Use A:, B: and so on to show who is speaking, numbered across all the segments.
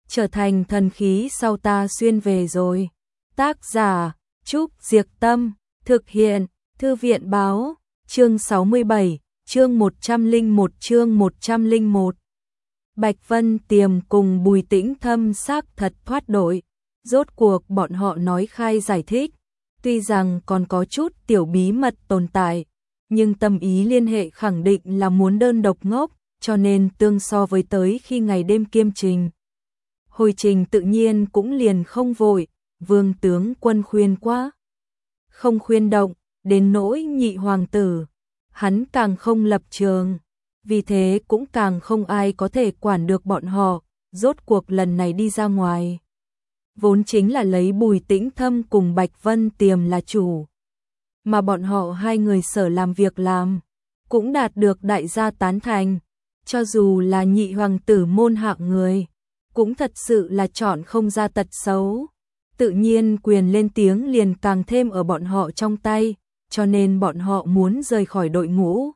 A: trở thành thần khí sau ta xuyên về rồi. Tác giả, Trúc Diệc Tâm, thực hiện, Thư viện Báo, chương 67, chương 101. Bạch Vân Tiềm cùng Bùi Tĩnh Thâm xác thật thoát đội. Rốt cuộc bọn họ nói khai giải thích, tuy rằng còn có chút tiểu bí mật tồn tại, nhưng tâm ý liên hệ khẳng định là muốn đơn độc ngốc, cho nên tương so với tới khi ngày đêm kiêm trình. Hồi trình tự nhiên cũng liền không vội, Vương tướng quân khuyên quá. Không khuyên động, đến nỗi nhị hoàng tử, hắn càng không lập trường, vì thế cũng càng không ai có thể quản được bọn họ, rốt cuộc lần này đi ra ngoài. Vốn chính là lấy Bùi Tĩnh Thâm cùng Bạch Vân Tiềm là chủ, mà bọn họ hai người sở làm việc làm, cũng đạt được đại gia tán thành, cho dù là nhị hoàng tử môn hạng người, cũng thật sự là chọn không ra tật xấu. Tự nhiên quyền lên tiếng liền càng thêm ở bọn họ trong tay, cho nên bọn họ muốn rời khỏi đội ngũ.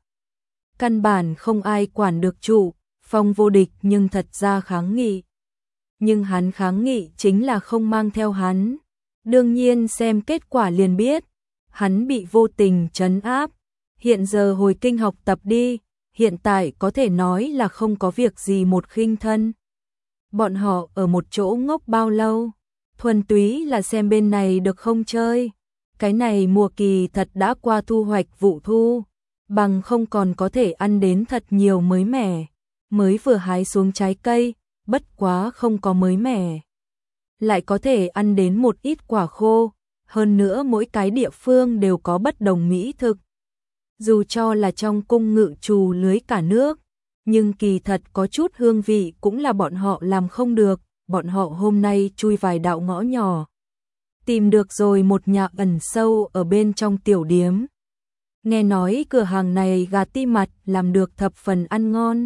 A: Căn bản không ai quản được trụ, Phong Vô Địch nhưng thật ra kháng nghị. Nhưng hắn kháng nghị chính là không mang theo hắn. Đương nhiên xem kết quả liền biết, hắn bị vô tình trấn áp. Hiện giờ hồi kinh học tập đi, hiện tại có thể nói là không có việc gì một khinh thân. Bọn họ ở một chỗ ngốc bao lâu? Thuần túy là xem bên này được không chơi. Cái này mùa kỳ thật đã qua thu hoạch vụ thu, bằng không còn có thể ăn đến thật nhiều mới mẻ. Mới vừa hái xuống trái cây, bất quá không có mới mẻ, lại có thể ăn đến một ít quả khô. Hơn nữa mỗi cái địa phương đều có bất đồng mỹ thực. Dù cho là trong cung ngự trù lưới cả nước, nhưng kỳ thật có chút hương vị cũng là bọn họ làm không được. Bọn họ hôm nay chui vài đạo ngõ nhỏ, tìm được rồi một nhà ẩn sâu ở bên trong tiểu điếm. Nghe nói cửa hàng này gà ti mặt làm được thập phần ăn ngon.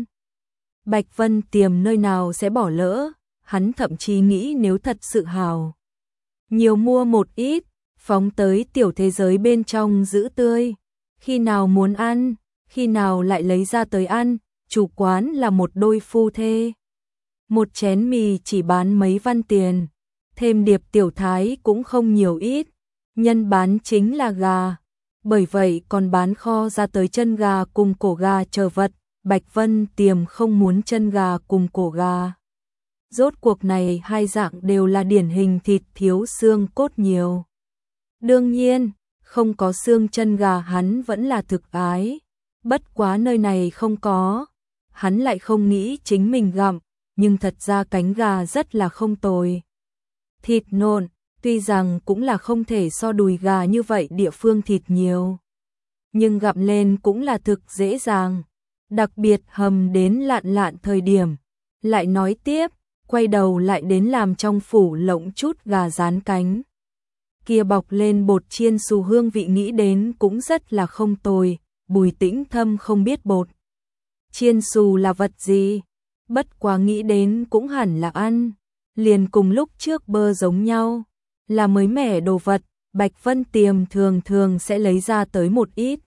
A: Bạch Vân Tiềm nơi nào sẽ bỏ lỡ, hắn thậm chí nghĩ nếu thật sự hào, nhiều mua một ít, phóng tới tiểu thế giới bên trong giữ tươi. Khi nào muốn ăn, khi nào lại lấy ra tới ăn, chủ quán là một đôi phu thê. Một chén mì chỉ bán mấy văn tiền, thêm điệp tiểu thái cũng không nhiều ít, nhân bán chính là gà, bởi vậy còn bán kho ra tới chân gà cùng cổ gà chờ vật. Bạch Vân Tiềm không muốn chân gà cùng cổ gà. Rốt cuộc này hai dạng đều là điển hình thịt thiếu xương cốt nhiều. Đương nhiên, không có xương chân gà hắn vẫn là thực ái, bất quá nơi này không có, hắn lại không nghĩ chính mình gặm. Nhưng thật ra cánh gà rất là không tồi. Thịt nộn, tuy rằng cũng là không thể so đùi gà như vậy địa phương thịt nhiều, nhưng gặm lên cũng là thực dễ dàng, đặc biệt hầm đến lạn lạn thời điểm. Lại nói tiếp, quay đầu lại đến làm trong phủ lộng chút gà rán cánh. Kia bọc lên bột chiên xù hương vị nghĩ đến cũng rất là không tồi. Bùi Tĩnh Thâm không biết bột chiên xù là vật gì, bất quá nghĩ đến cũng hẳn là ăn, liền cùng lúc trước bơ giống nhau, là mới mẻ đồ vật. Bạch Vân Tiềm thường thường sẽ lấy ra tới một ít.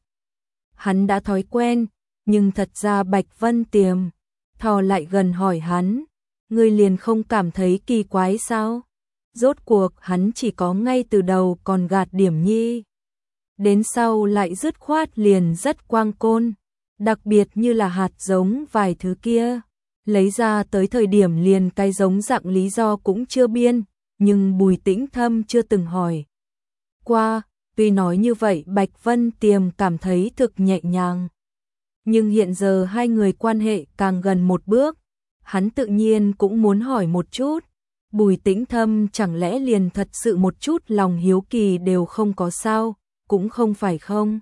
A: Hắn đã thói quen, nhưng thật ra Bạch Vân Tiềm thò lại gần hỏi hắn, ngươi liền không cảm thấy kỳ quái sao? Rốt cuộc hắn chỉ có ngay từ đầu còn gạt điểm nhi, đến sau lại dứt khoát liền rất quang côn, đặc biệt như là hạt giống vài thứ kia. Lấy ra tới thời điểm liền cái giống dạng lý do cũng chưa biên, nhưng Bùi Tĩnh Thâm chưa từng hỏi qua. Tuy nói như vậy Bạch Vân Tiềm cảm thấy thực nhẹ nhàng, nhưng hiện giờ hai người quan hệ càng gần một bước, hắn tự nhiên cũng muốn hỏi một chút. Bùi Tĩnh Thâm chẳng lẽ liền thật sự một chút lòng hiếu kỳ đều không có sao? Cũng không phải không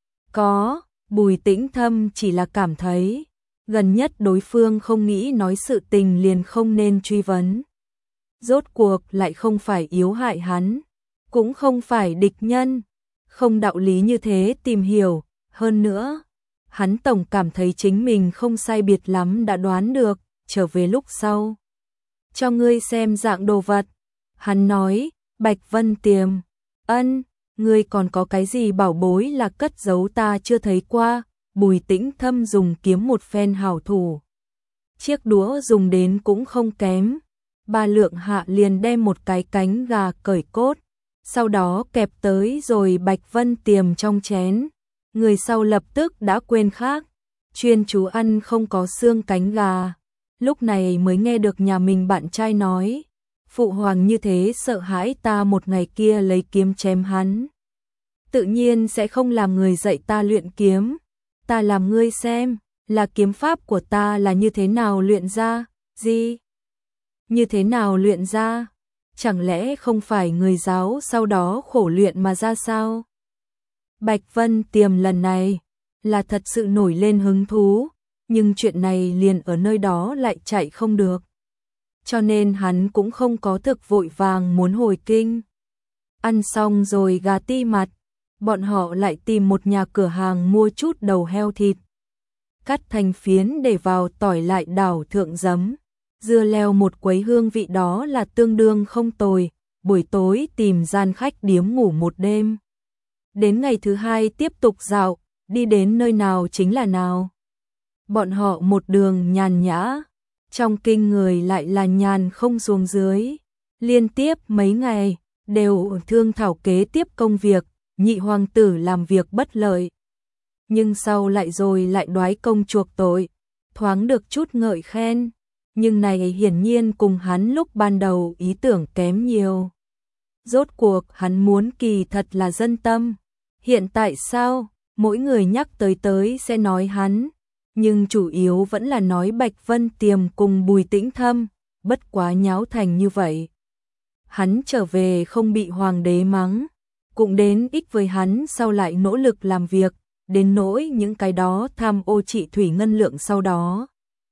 A: có, Bùi Tĩnh Thâm chỉ là cảm thấy gần nhất đối phương không nghĩ nói sự tình liền không nên truy vấn. Rốt cuộc lại không phải yếu hại hắn, cũng không phải địch nhân, không đạo lý như thế tìm hiểu. Hơn nữa, hắn tổng cảm thấy chính mình không sai biệt lắm đã đoán được, trở về lúc sau. Cho ngươi xem dạng đồ vật. Hắn nói, Bạch Vân Tiềm, ân, ngươi còn có cái gì bảo bối là cất giấu ta chưa thấy qua? Bùi Tĩnh Thâm dùng kiếm một phen hảo thủ. Chiếc đũa dùng đến cũng không kém. Ba Lượng Hạ liền đem một cái cánh gà cởi cốt, sau đó kẹp tới rồi Bạch Vân Tiềm trong chén. Người sau lập tức đã quên khác, chuyên chú ăn không có xương cánh gà. Lúc này mới nghe được nhà mình bạn trai nói, phụ hoàng như thế sợ hãi ta một ngày kia lấy kiếm chém hắn. Tự nhiên sẽ không làm người dạy ta luyện kiếm, ta làm ngươi xem, là kiếm pháp của ta là như thế nào luyện ra, gì? Như thế nào luyện ra? Chẳng lẽ không phải người giáo sau đó khổ luyện mà ra sao? Bạch Vân Tiềm lần này là thật sự nổi lên hứng thú, nhưng chuyện này liền ở nơi đó lại chạy không được. Cho nên hắn cũng không có thực vội vàng muốn hồi kinh. Ăn xong rồi gà ti mặt, bọn họ lại tìm một nhà cửa hàng mua chút đầu heo thịt. Cắt thành phiến để vào tỏi lại đảo thượng giấm. Dưa leo một quấy hương vị đó là tương đương không tồi, buổi tối tìm gian khách điếm ngủ một đêm. Đến ngày thứ hai tiếp tục dạo, đi đến nơi nào chính là nào. Bọn họ một đường nhàn nhã, trong kinh người lại là nhàn không xuống dưới. Liên tiếp mấy ngày, đều thương thảo kế tiếp công việc, nhị hoàng tử làm việc bất lợi. Nhưng sau lại đoái công chuộc tội, thoáng được chút ngợi khen. Nhưng này hiển nhiên cùng hắn lúc ban đầu ý tưởng kém nhiều. Rốt cuộc hắn muốn kỳ thật là dân tâm. Hiện tại sao, mỗi người nhắc tới sẽ nói hắn, nhưng chủ yếu vẫn là nói Bạch Vân Tiềm cùng Bùi Tĩnh Thâm, bất quá nháo thành như vậy. Hắn trở về không bị hoàng đế mắng, cũng đến ích với hắn sau lại nỗ lực làm việc, đến nỗi những cái đó tham ô trị thủy ngân lượng sau đó.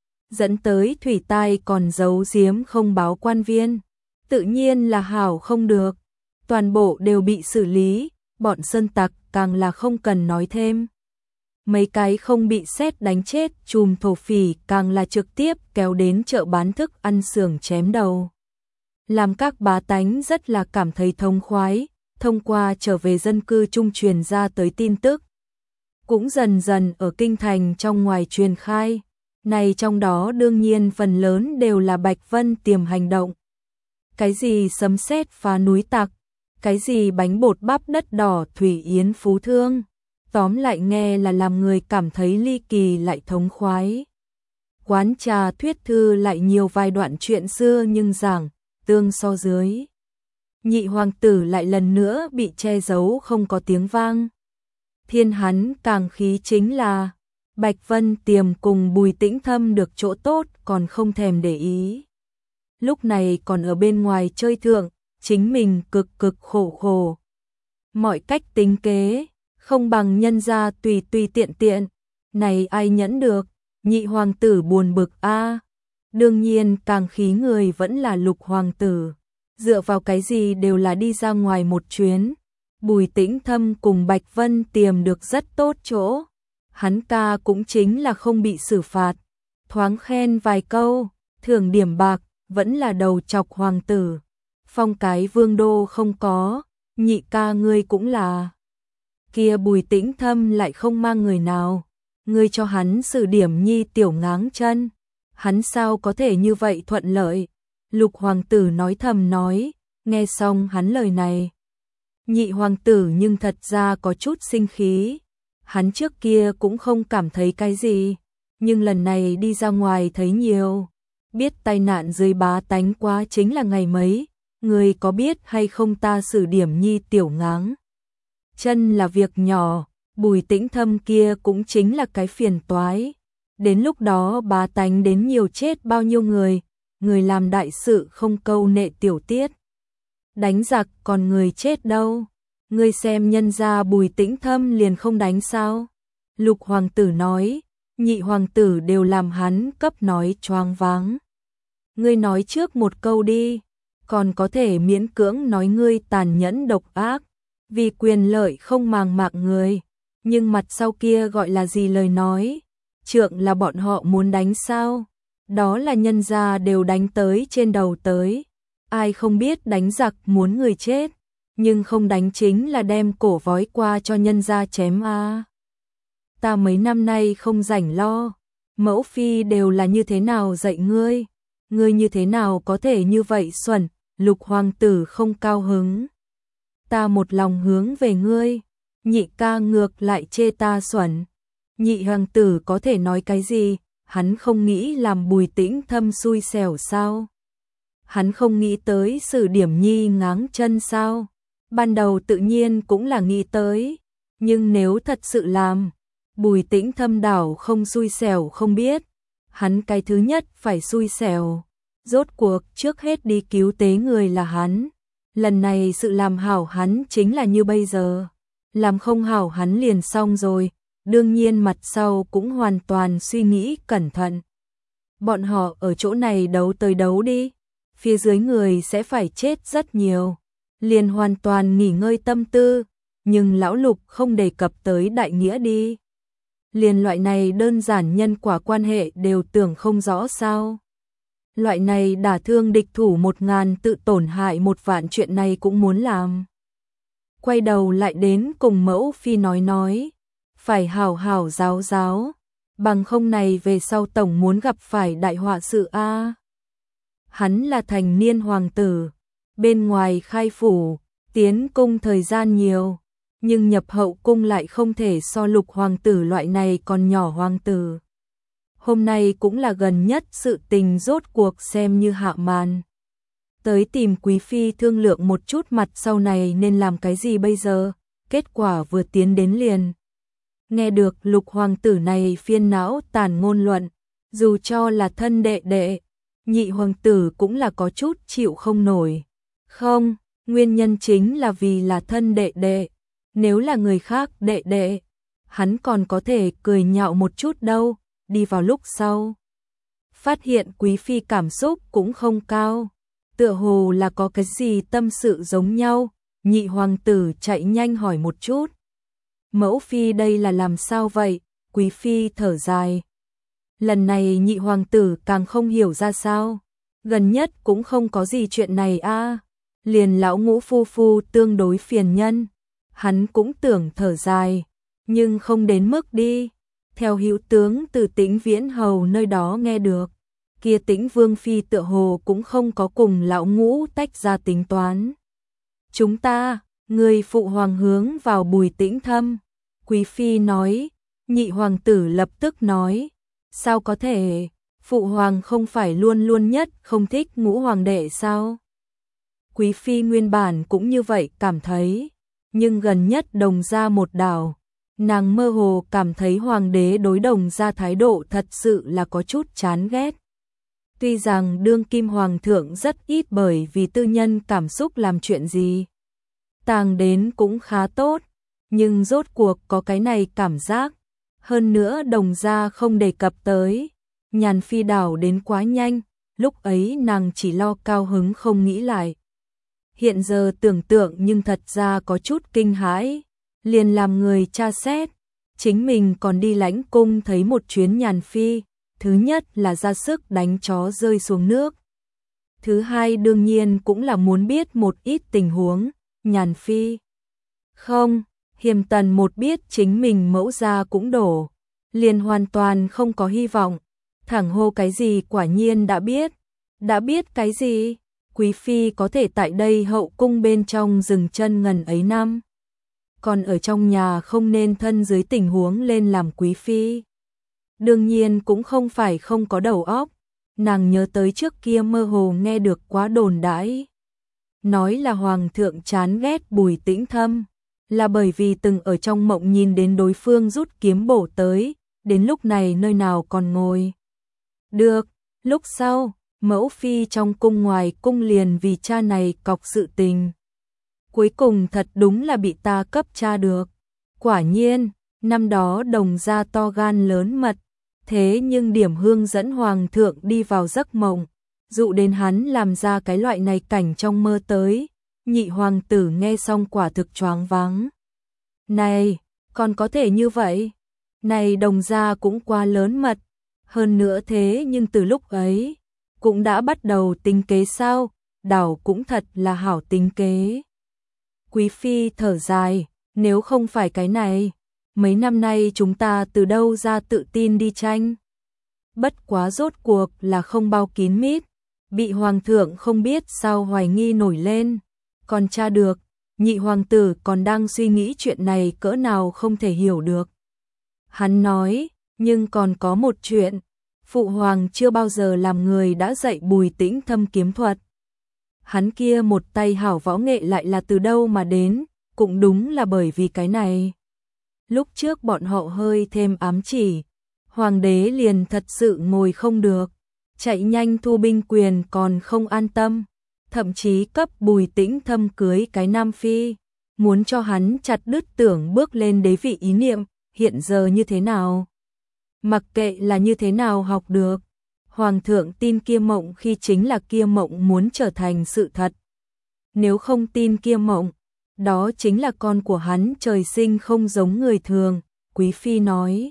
A: Dẫn tới thủy tai còn giấu giếm không báo quan viên, tự nhiên là hảo không được, toàn bộ đều bị xử lý, bọn sơn tặc càng là không cần nói thêm. Mấy cái không bị sét đánh chết chùm thổ phỉ càng là trực tiếp kéo đến chợ bán thức ăn xưởng chém đầu. Làm các bá tánh rất là cảm thấy thông khoái, thông qua trở về dân cư trung truyền ra tới tin tức. Cũng dần dần ở kinh thành trong ngoài truyền khai. Này trong đó đương nhiên phần lớn đều là Bạch Vân Tiềm hành động. Cái gì sấm sét phá núi tặc, cái gì bánh bột bắp đất đỏ thủy yến phú thương, tóm lại nghe là làm người cảm thấy ly kỳ lại thống khoái. Quán trà thuyết thư lại nhiều vài đoạn chuyện xưa nhưng giảng, tương so dưới. Nhị hoàng tử lại lần nữa bị che giấu không có tiếng vang. Thiên hắn càng khí chính là Bạch Vân Tiềm cùng Bùi Tĩnh Thâm được chỗ tốt còn không thèm để ý. Lúc này còn ở bên ngoài chơi thượng, chính mình cực khổ. Mọi cách tính kế, không bằng nhân ra tùy tiện. Này ai nhẫn được, nhị hoàng tử buồn bực a. Đương nhiên càng khí người vẫn là lục hoàng tử. Dựa vào cái gì đều là đi ra ngoài một chuyến. Bùi Tĩnh Thâm cùng Bạch Vân Tiềm được rất tốt chỗ. Hắn ca cũng chính là không bị xử phạt, thoáng khen vài câu, thưởng điểm bạc, vẫn là đầu chọc hoàng tử. Phong cái vương đô không có, nhị ca ngươi cũng là. Kia Bùi Tĩnh Thâm lại không mang người nào, ngươi cho hắn xử điểm nhi tiểu ngáng chân. Hắn sao có thể như vậy thuận lợi? Lục hoàng tử nói thầm nói, nghe xong hắn lời này. Nhị hoàng tử nhưng thật ra có chút sinh khí. Hắn trước kia cũng không cảm thấy cái gì, nhưng lần này đi ra ngoài thấy nhiều. Biết tai nạn dưới bá tánh quá chính là ngày mấy, người có biết hay không ta xử điểm nhi tiểu ngáng. Chân là việc nhỏ, Bùi Tĩnh Thâm kia cũng chính là cái phiền toái. Đến lúc đó bá tánh đến nhiều chết bao nhiêu người làm đại sự không câu nệ tiểu tiết. Đánh giặc còn người chết đâu. Ngươi xem nhân gia Bùi Tĩnh Thâm liền không đánh sao? Lục hoàng tử nói, nhị hoàng tử đều làm hắn cấp nói choáng váng. Ngươi nói trước một câu đi, còn có thể miễn cưỡng nói ngươi tàn nhẫn độc ác, vì quyền lợi không màng mạng người, nhưng mặt sau kia gọi là gì lời nói? Trượng là bọn họ muốn đánh sao? Đó là nhân gia đều đánh tới trên đầu tới. Ai không biết đánh giặc muốn người chết, nhưng không đánh chính là đem cổ vói qua cho nhân gia chém a. Ta mấy năm nay không rảnh lo, mẫu phi đều là như thế nào dạy ngươi? ngươi như thế nào có thể như vậy xuẩn, Lục hoàng tử không cao hứng. Ta một lòng hướng về ngươi, nhị ca ngược lại chê ta xuẩn. Nhị hoàng tử có thể nói cái gì, hắn không nghĩ làm Bùi Tĩnh Thâm xui xẻo sao? Hắn không nghĩ tới Sử Điểm Nhi ngáng chân sao? Ban đầu tự nhiên cũng là nghĩ tới, nhưng nếu thật sự làm, Bùi Tĩnh Thâm đảo không xui xẻo không biết, hắn cái thứ nhất phải xui xẻo. Rốt cuộc trước hết đi cứu tế người là hắn, lần này sự làm hảo hắn chính là như bây giờ, làm không hảo hắn liền xong rồi, đương nhiên mặt sau cũng hoàn toàn suy nghĩ cẩn thận. Bọn họ ở chỗ này đấu tới đấu đi, phía dưới người sẽ phải chết rất nhiều, liền hoàn toàn nghỉ ngơi tâm tư, nhưng lão Lục không đề cập tới đại nghĩa đi. Liền loại này đơn giản nhân quả quan hệ đều tưởng không rõ sao. Loại này đả thương địch thủ 1000 tự tổn hại 1 vạn chuyện này cũng muốn làm. Quay đầu lại đến cùng mẫu phi nói, phải hảo hảo giáo giáo, bằng không này về sau tổng muốn gặp phải đại họa sự a. Hắn là thành niên hoàng tử, bên ngoài khai phủ, tiến cung thời gian nhiều, nhưng nhập hậu cung lại không thể so Lục hoàng tử loại này còn nhỏ hoàng tử. Hôm nay cũng là gần nhất sự tình rốt cuộc xem như hạ màn. Tới tìm quý phi thương lượng một chút mặt sau này nên làm cái gì bây giờ, kết quả vừa tiến đến liền. Nghe được Lục hoàng tử này phiên não tàn ngôn luận, dù cho là thân đệ đệ, nhị hoàng tử cũng là có chút chịu không nổi. Không, nguyên nhân chính là vì là thân đệ đệ, nếu là người khác đệ đệ, hắn còn có thể cười nhạo một chút đâu, đi vào lúc sau. Phát hiện quý phi cảm xúc cũng không cao, tựa hồ là có cái gì tâm sự giống nhau, nhị hoàng tử chạy nhanh hỏi một chút. Mẫu phi đây là làm sao vậy? Quý phi thở dài. Lần này nhị hoàng tử càng không hiểu ra sao, gần nhất cũng không có gì chuyện này a, liền lão Ngũ phu phu tương đối phiền nhân, hắn cũng tưởng thở dài, nhưng không đến mức đi. Theo hữu tướng từ Tĩnh Viễn hầu nơi đó nghe được, kia Tĩnh vương phi tựa hồ cũng không có cùng lão Ngũ tách ra tính toán. Chúng ta, người phụ hoàng hướng vào Bùi Tĩnh Thâm, quý phi nói. Nhị hoàng tử lập tức nói, sao có thể, phụ hoàng không phải luôn luôn nhất không thích Ngũ hoàng đệ sao? Quý phi nguyên bản cũng như vậy cảm thấy, nhưng gần nhất Đồng gia một đảo, nàng mơ hồ cảm thấy hoàng đế đối Đồng gia thái độ thật sự là có chút chán ghét. Tuy rằng đương kim hoàng thượng rất ít bởi vì tư nhân cảm xúc làm chuyện gì, tàng đến cũng khá tốt, nhưng rốt cuộc có cái này cảm giác. Hơn nữa Đồng gia không đề cập tới, nhàn phi đảo đến quá nhanh, lúc ấy nàng chỉ lo cao hứng không nghĩ lại. Hiện giờ tưởng tượng nhưng thật ra có chút kinh hãi, liền làm người tra xét, chính mình còn đi lãnh cung thấy một chuyến nhàn phi, thứ nhất là ra sức đánh chó rơi xuống nước. Thứ hai đương nhiên cũng là muốn biết một ít tình huống, nhàn phi. Không, Hiềm Tần một biết chính mình mẫu gia cũng đổ, liền hoàn toàn không có hy vọng, thẳng hô cái gì quả nhiên đã biết cái gì, quý phi có thể tại đây hậu cung bên trong dừng chân ngần ấy năm, còn ở trong nhà không nên thân dưới tình huống lên làm quý phi. Đương nhiên cũng không phải không có đầu óc, nàng nhớ tới trước kia mơ hồ nghe được quá đồn đãi, nói là hoàng thượng chán ghét Bùi Tĩnh Thâm, là bởi vì từng ở trong mộng nhìn đến đối phương rút kiếm bổ tới, đến lúc này nơi nào còn ngồi được. Lúc sau, mẫu phi trong cung ngoài cung liền vì cha này cọc sự tình. Cuối cùng thật đúng là bị ta cấp tra được. Quả nhiên, năm đó Đồng gia to gan lớn mật, thế nhưng điểm hương dẫn hoàng thượng đi vào giấc mộng, dụ đến hắn làm ra cái loại này cảnh trong mơ tới. Nhị hoàng tử nghe xong quả thực choáng váng. Này, còn có thể như vậy? Này Đồng gia cũng quá lớn mật. Hơn nữa thế nhưng từ lúc ấy, cũng đã bắt đầu tính kế sao? Đảo cũng thật là hảo tính kế. Quý phi thở dài, nếu không phải cái này, mấy năm nay chúng ta từ đâu ra tự tin đi tranh? Bất quá rốt cuộc là không bao kín mít, bị hoàng thượng không biết sao hoài nghi nổi lên, còn tra được, nhị hoàng tử còn đang suy nghĩ chuyện này cỡ nào không thể hiểu được. Hắn nói, nhưng còn có một chuyện, phụ hoàng chưa bao giờ làm người đã dạy Bùi Tĩnh Thâm kiếm thuật. Hắn kia một tay hảo võ nghệ lại là từ đâu mà đến, cũng đúng là bởi vì cái này. Lúc trước bọn họ hơi thêm ám chỉ, hoàng đế liền thật sự ngồi không được, chạy nhanh thu binh quyền còn không an tâm, thậm chí cấp Bùi Tĩnh Thâm cưới cái nam phi, muốn cho hắn chặt đứt tưởng bước lên đế vị ý niệm, hiện giờ như thế nào? Mặc kệ là như thế nào học được, hoàng thượng tin kia mộng khi chính là kia mộng muốn trở thành sự thật. Nếu không tin kia mộng, đó chính là con của hắn trời sinh không giống người thường, quý phi nói.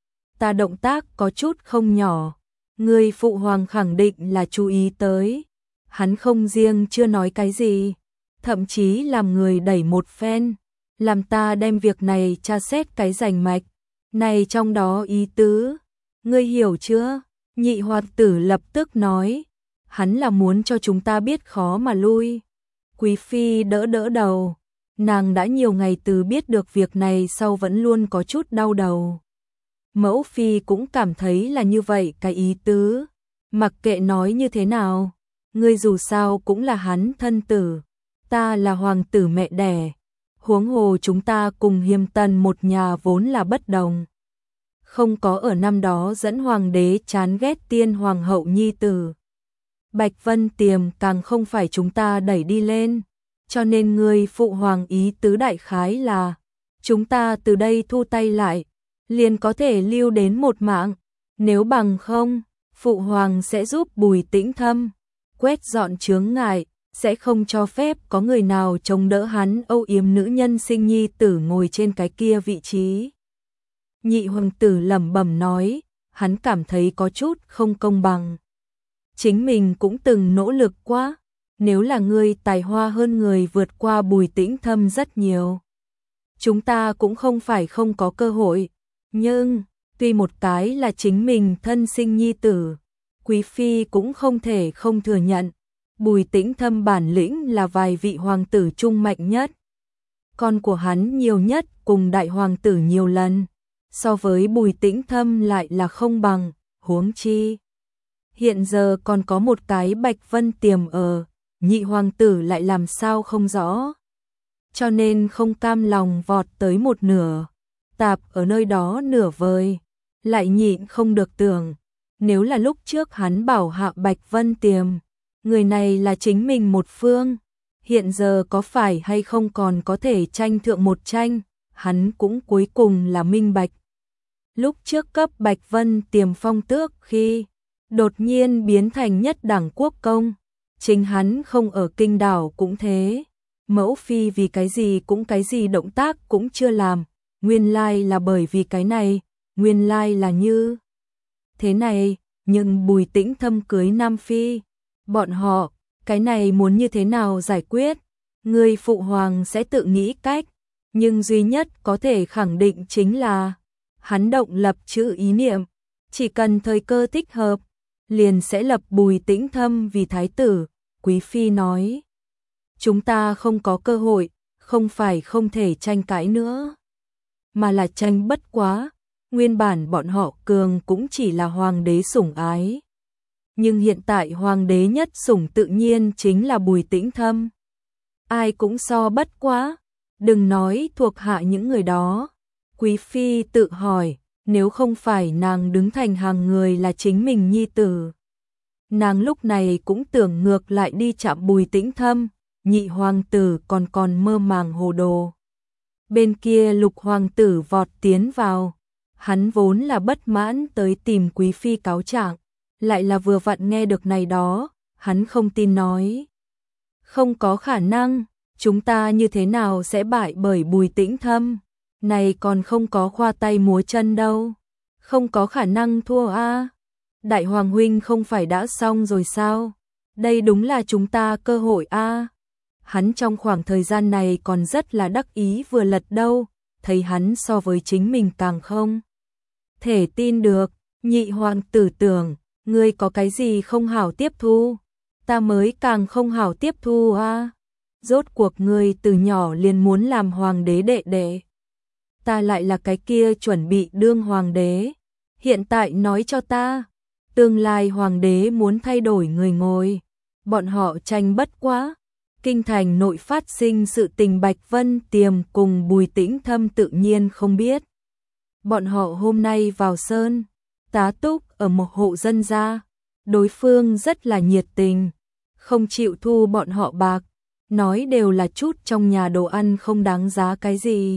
A: Ta động tác có chút không nhỏ, người phụ hoàng khẳng định là chú ý tới. Hắn không riêng chưa nói cái gì, thậm chí làm người đẩy một phen, làm ta đem việc này tra xét cái rành mạch. Này trong đó ý tứ, ngươi hiểu chưa? Nhị hoàng tử lập tức nói, hắn là muốn cho chúng ta biết khó mà lui. Quý phi đỡ đỡ đầu, nàng đã nhiều ngày từ biết được việc này sau vẫn luôn có chút đau đầu. Mẫu phi cũng cảm thấy là như vậy cái ý tứ, mặc kệ nói như thế nào, ngươi dù sao cũng là hắn thân tử, ta là hoàng tử mẹ đẻ, huống hồ chúng ta cùng Hiềm Tần một nhà vốn là bất đồng. Không có ở năm đó dẫn hoàng đế chán ghét tiên hoàng hậu nhi tử. Bạch Vân Tiềm càng không phải chúng ta đẩy đi lên, cho nên người phụ hoàng ý tứ đại khái là chúng ta từ đây thu tay lại, liền có thể lưu đến một mạng, nếu bằng không, phụ hoàng sẽ giúp Bùi Tĩnh Thâm quét dọn chướng ngại, sẽ không cho phép có người nào chống đỡ hắn âu yếm nữ nhân sinh nhi tử ngồi trên cái kia vị trí. Nhị hoàng tử lẩm bẩm nói, hắn cảm thấy có chút không công bằng. Chính mình cũng từng nỗ lực quá, nếu là ngươi tài hoa hơn người vượt qua Bùi Tĩnh Thâm rất nhiều. Chúng ta cũng không phải không có cơ hội, nhưng, tuy một cái là chính mình thân sinh nhi tử, quý phi cũng không thể không thừa nhận. Bùi Tĩnh Thâm bản lĩnh là vài vị hoàng tử trung mạnh nhất. Con của hắn nhiều nhất cùng đại hoàng tử nhiều lần, so với Bùi Tĩnh Thâm lại là không bằng, huống chi. Hiện giờ còn có một cái Bạch Vân Tiềm ở, nhị hoàng tử lại làm sao không rõ. Cho nên không cam lòng vọt tới một nửa, tạp ở nơi đó nửa vời, lại nhịn không được tưởng, nếu là lúc trước hắn bảo hạ Bạch Vân Tiềm, người này là chính mình một phương, hiện giờ có phải hay không còn có thể tranh thượng một tranh, hắn cũng cuối cùng là minh bạch. Lúc trước cấp Bạch Vân Tiềm phong tước khi đột nhiên biến thành nhất đẳng quốc công, chính hắn không ở kinh đảo cũng thế, mẫu phi vì cái gì cũng cái gì động tác cũng chưa làm, nguyên lai là bởi vì cái này, nguyên lai là như thế này, nhưng Bùi Tĩnh Thâm cưới nam phi, bọn họ, cái này muốn như thế nào giải quyết, người phụ hoàng sẽ tự nghĩ cách, nhưng duy nhất có thể khẳng định chính là hắn động lập chữ ý niệm, chỉ cần thời cơ thích hợp, liền sẽ lập Bùi Tĩnh Thâm vì thái tử, quý phi nói. Chúng ta không có cơ hội, không phải không thể tranh cãi nữa, mà là tranh bất quá, nguyên bản bọn họ cường cũng chỉ là hoàng đế sủng ái. Nhưng hiện tại hoàng đế nhất sủng tự nhiên chính là Bùi Tĩnh Thâm. Ai cũng so bất quá, đừng nói thuộc hạ những người đó. Quý phi tự hỏi, nếu không phải nàng đứng thành hàng người là chính mình nhi tử, nàng lúc này cũng tưởng ngược lại đi chạm Bùi Tĩnh Thâm, nhị hoàng tử còn mơ màng hồ đồ. Bên kia lục hoàng tử vọt tiến vào, hắn vốn là bất mãn tới tìm quý phi cáo trạng, lại là vừa vặn nghe được này đó, hắn không tin nói. Không có khả năng, chúng ta như thế nào sẽ bại bởi Bùi Tĩnh Thâm, này còn không có khoa tay múa chân đâu, không có khả năng thua a. Đại hoàng huynh không phải đã xong rồi sao, đây đúng là chúng ta cơ hội a. Hắn trong khoảng thời gian này còn rất là đắc ý vừa lật đâu, thấy hắn so với chính mình càng không thể tin được, nhị hoàng tử tưởng, ngươi có cái gì không hảo tiếp thu, ta mới càng không hảo tiếp thu a. Rốt cuộc người từ nhỏ liền muốn làm hoàng đế đệ đệ. Ta lại là cái kia chuẩn bị đương hoàng đế. Hiện tại nói cho ta, tương lai hoàng đế muốn thay đổi người ngồi. Bọn họ tranh bất quá. Kinh thành nội phát sinh sự tình Bạch Vân Tiềm cùng Bùi Tĩnh Thâm tự nhiên không biết. Bọn họ hôm nay vào sơn, tá túc ở một hộ dân gia. Đối phương rất là nhiệt tình, không chịu thu bọn họ bạc, nói đều là chút trong nhà đồ ăn không đáng giá cái gì.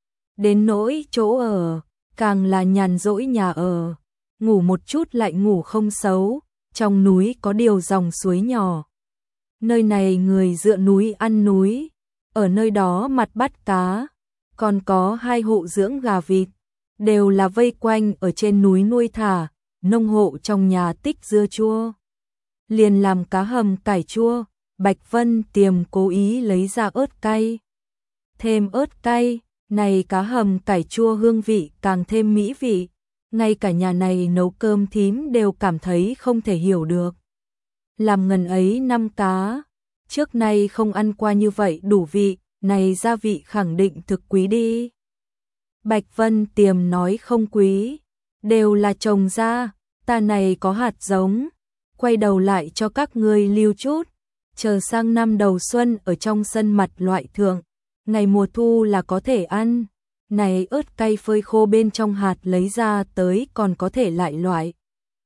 A: Đến nỗi chỗ ở, càng là nhàn rỗi nhà ở, ngủ một chút lại ngủ không xấu, trong núi có điều dòng suối nhỏ. Nơi này người dựa núi ăn núi, ở nơi đó mặt bắt cá, còn có 2 hộ dưỡng gà vịt, đều là vây quanh ở trên núi nuôi thả, nông hộ trong nhà tích dưa chua. Liền làm cá hầm cải chua, Bạch Vân Tiềm cố ý lấy ra ớt cay. Thêm ớt cay, này cá hầm cải chua hương vị càng thêm mỹ vị, ngay cả nhà này nấu cơm thím đều cảm thấy không thể hiểu được. Làm ngần ấy năm cá, trước nay không ăn qua như vậy đủ vị, này gia vị khẳng định thực quý đi. Bạch Vân Tiềm nói không quý, đều là trồng ra, ta này có hạt giống, quay đầu lại cho các ngươi lưu chút, chờ sang năm đầu xuân ở trong sân mặt loại thượng, ngày mùa thu là có thể ăn. Này ớt cay phơi khô bên trong hạt lấy ra tới còn có thể lại loại.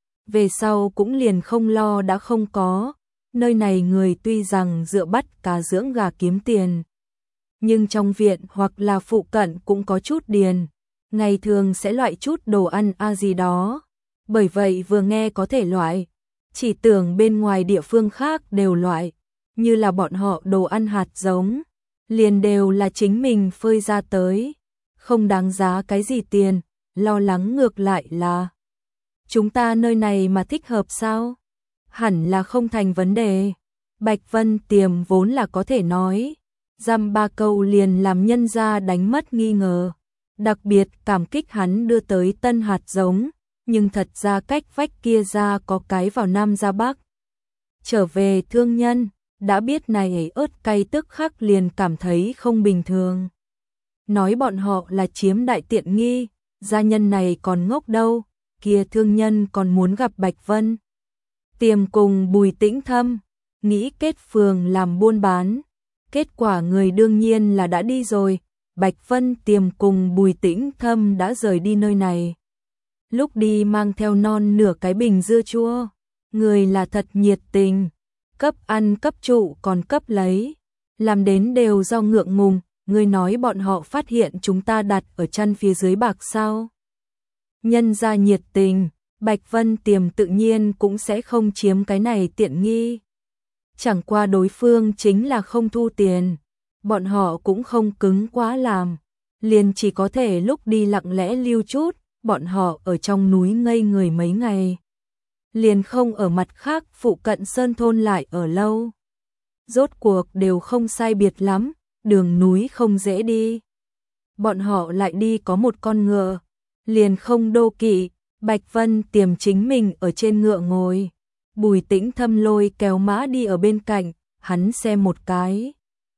A: Về sau cũng liền không lo đã không có, nơi này người tuy rằng dựa bắt cá dưỡng gà kiếm tiền, nhưng trong viện hoặc là phụ cận cũng có chút điền, ngày thường sẽ loại chút đồ ăn gì đó, bởi vậy vừa nghe có thể loại, chỉ tưởng bên ngoài địa phương khác đều loại, như là bọn họ đồ ăn hạt giống, liền đều là chính mình phơi ra tới, không đáng giá cái gì tiền, lo lắng ngược lại là chúng ta nơi này mà thích hợp sao? Hẳn là không thành vấn đề. Bạch Vân Tiềm vốn là có thể nói, dăm 3 câu liền làm nhân gia đánh mất nghi ngờ, đặc biệt cảm kích hắn đưa tới tân hạt giống, nhưng thật ra cách vách kia ra có cái vào Nam ra Bắc. Trở về thương nhân, đã biết này ớt cay tức khắc liền cảm thấy không bình thường. Nói bọn họ là chiếm đại tiện nghi, gia nhân này còn ngốc đâu, kia thương nhân còn muốn gặp Bạch Vân Tiềm cùng Bùi Tĩnh Thâm, nghĩ kết phường làm buôn bán. Kết quả người đương nhiên là đã đi rồi, Bạch Vân Tiềm cùng Bùi Tĩnh Thâm đã rời đi nơi này. Lúc đi mang theo non nửa cái bình dưa chua, người là thật nhiệt tình, cấp ăn cấp trụ còn cấp lấy, làm đến đều do ngượng ngùng, người nói bọn họ phát hiện chúng ta đặt ở chân phía dưới bạc sao. Nhân ra nhiệt tình, Bạch Vân Tiềm tự nhiên cũng sẽ không chiếm cái này tiện nghi. Chẳng qua đối phương chính là không thu tiền, bọn họ cũng không cứng quá làm, liền chỉ có thể lúc đi lặng lẽ lưu chút, bọn họ ở trong núi ngây người mấy ngày. Liền không ở mặt khác phụ cận sơn thôn lại ở lâu. Rốt cuộc đều không sai biệt lắm, đường núi không dễ đi. Bọn họ lại đi có một con ngựa, liền không đô kỵ, Bạch Vân Tiềm chính mình ở trên ngựa ngồi. Bùi Tĩnh Thâm lôi kéo mã đi ở bên cạnh, hắn xem một cái.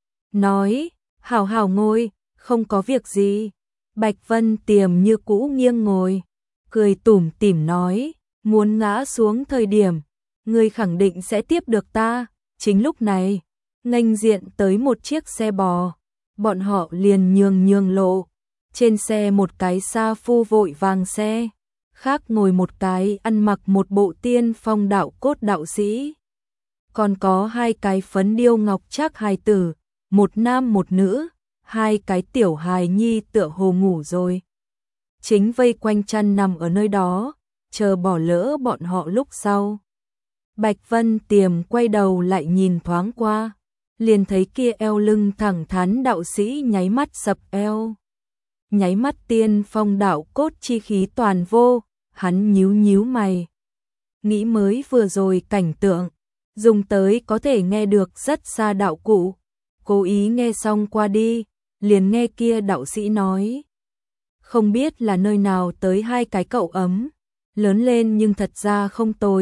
A: Nói, hảo hảo ngồi, không có việc gì. Bạch Vân Tiềm như cũ nghiêng ngồi, cười tủm tỉm nói, muốn ngã xuống thời điểm, người khẳng định sẽ tiếp được ta. Chính lúc này, nghênh diện tới một chiếc xe bò, bọn họ liền nhường lộ. Trên xe một cái sa phu vội vàng xe, khác ngồi một cái ăn mặc một bộ tiên phong đạo cốt đạo sĩ. Còn có 2 cái phấn điêu ngọc trác hài tử, một nam một nữ, 2 cái tiểu hài nhi tựa hồ ngủ rồi. Chính vây quanh chăn nằm ở nơi đó, chờ bỏ lỡ bọn họ lúc sau. Bạch Vân Tiềm quay đầu lại nhìn thoáng qua, liền thấy kia eo lưng thẳng thắn đạo sĩ nháy mắt sập eo. Nháy mắt tiên phong đạo cốt chi khí toàn vô, hắn nhíu mày. Nghĩ mới vừa rồi cảnh tượng, dùng tới có thể nghe được rất xa đạo cụ. Cố ý nghe xong qua đi, liền nghe kia đạo sĩ nói. Không biết là nơi nào tới 2 cái cậu ấm, lớn lên nhưng thật ra không tồi,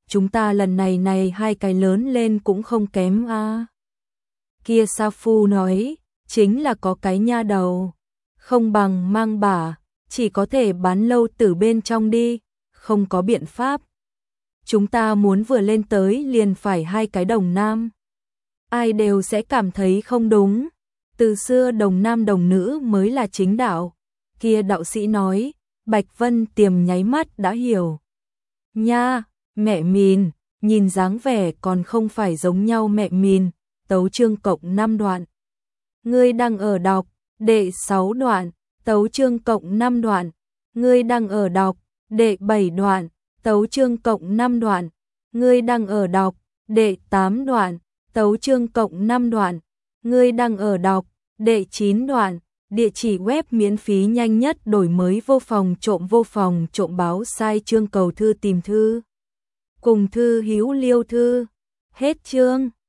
A: chúng ta lần này hai cái lớn lên cũng không kém a. Kia Sa Phu nói, chính là có cái nha đầu, không bằng mang bả, chỉ có thể bán lâu tử bên trong đi, không có biện pháp. Chúng ta muốn vừa lên tới liền phải hai cái đồng nam. Ai đều sẽ cảm thấy không đúng, từ xưa đồng nam đồng nữ mới là chính đạo. Kia đạo sĩ nói, Bạch Vân Tiềm nháy mắt đã hiểu. Nha, mẹ mìn, nhìn dáng vẻ còn không phải giống nhau mẹ mìn, tấu chương cộng 5 đoạn. Ngươi đang ở đọc, đệ 6 đoạn, tấu chương cộng 5 đoạn. Ngươi đang ở đọc, đệ 7 đoạn, tấu chương cộng 5 đoạn. Ngươi đang ở đọc, đệ 8 đoạn, tấu chương cộng 5 đoạn. Ngươi đang ở đọc, đệ 9 đoạn. Địa chỉ web miễn phí nhanh nhất đổi mới vô phòng trộm báo sai chương cầu thư tìm thư. Cùng thư hữu liêu thư. Hết chương.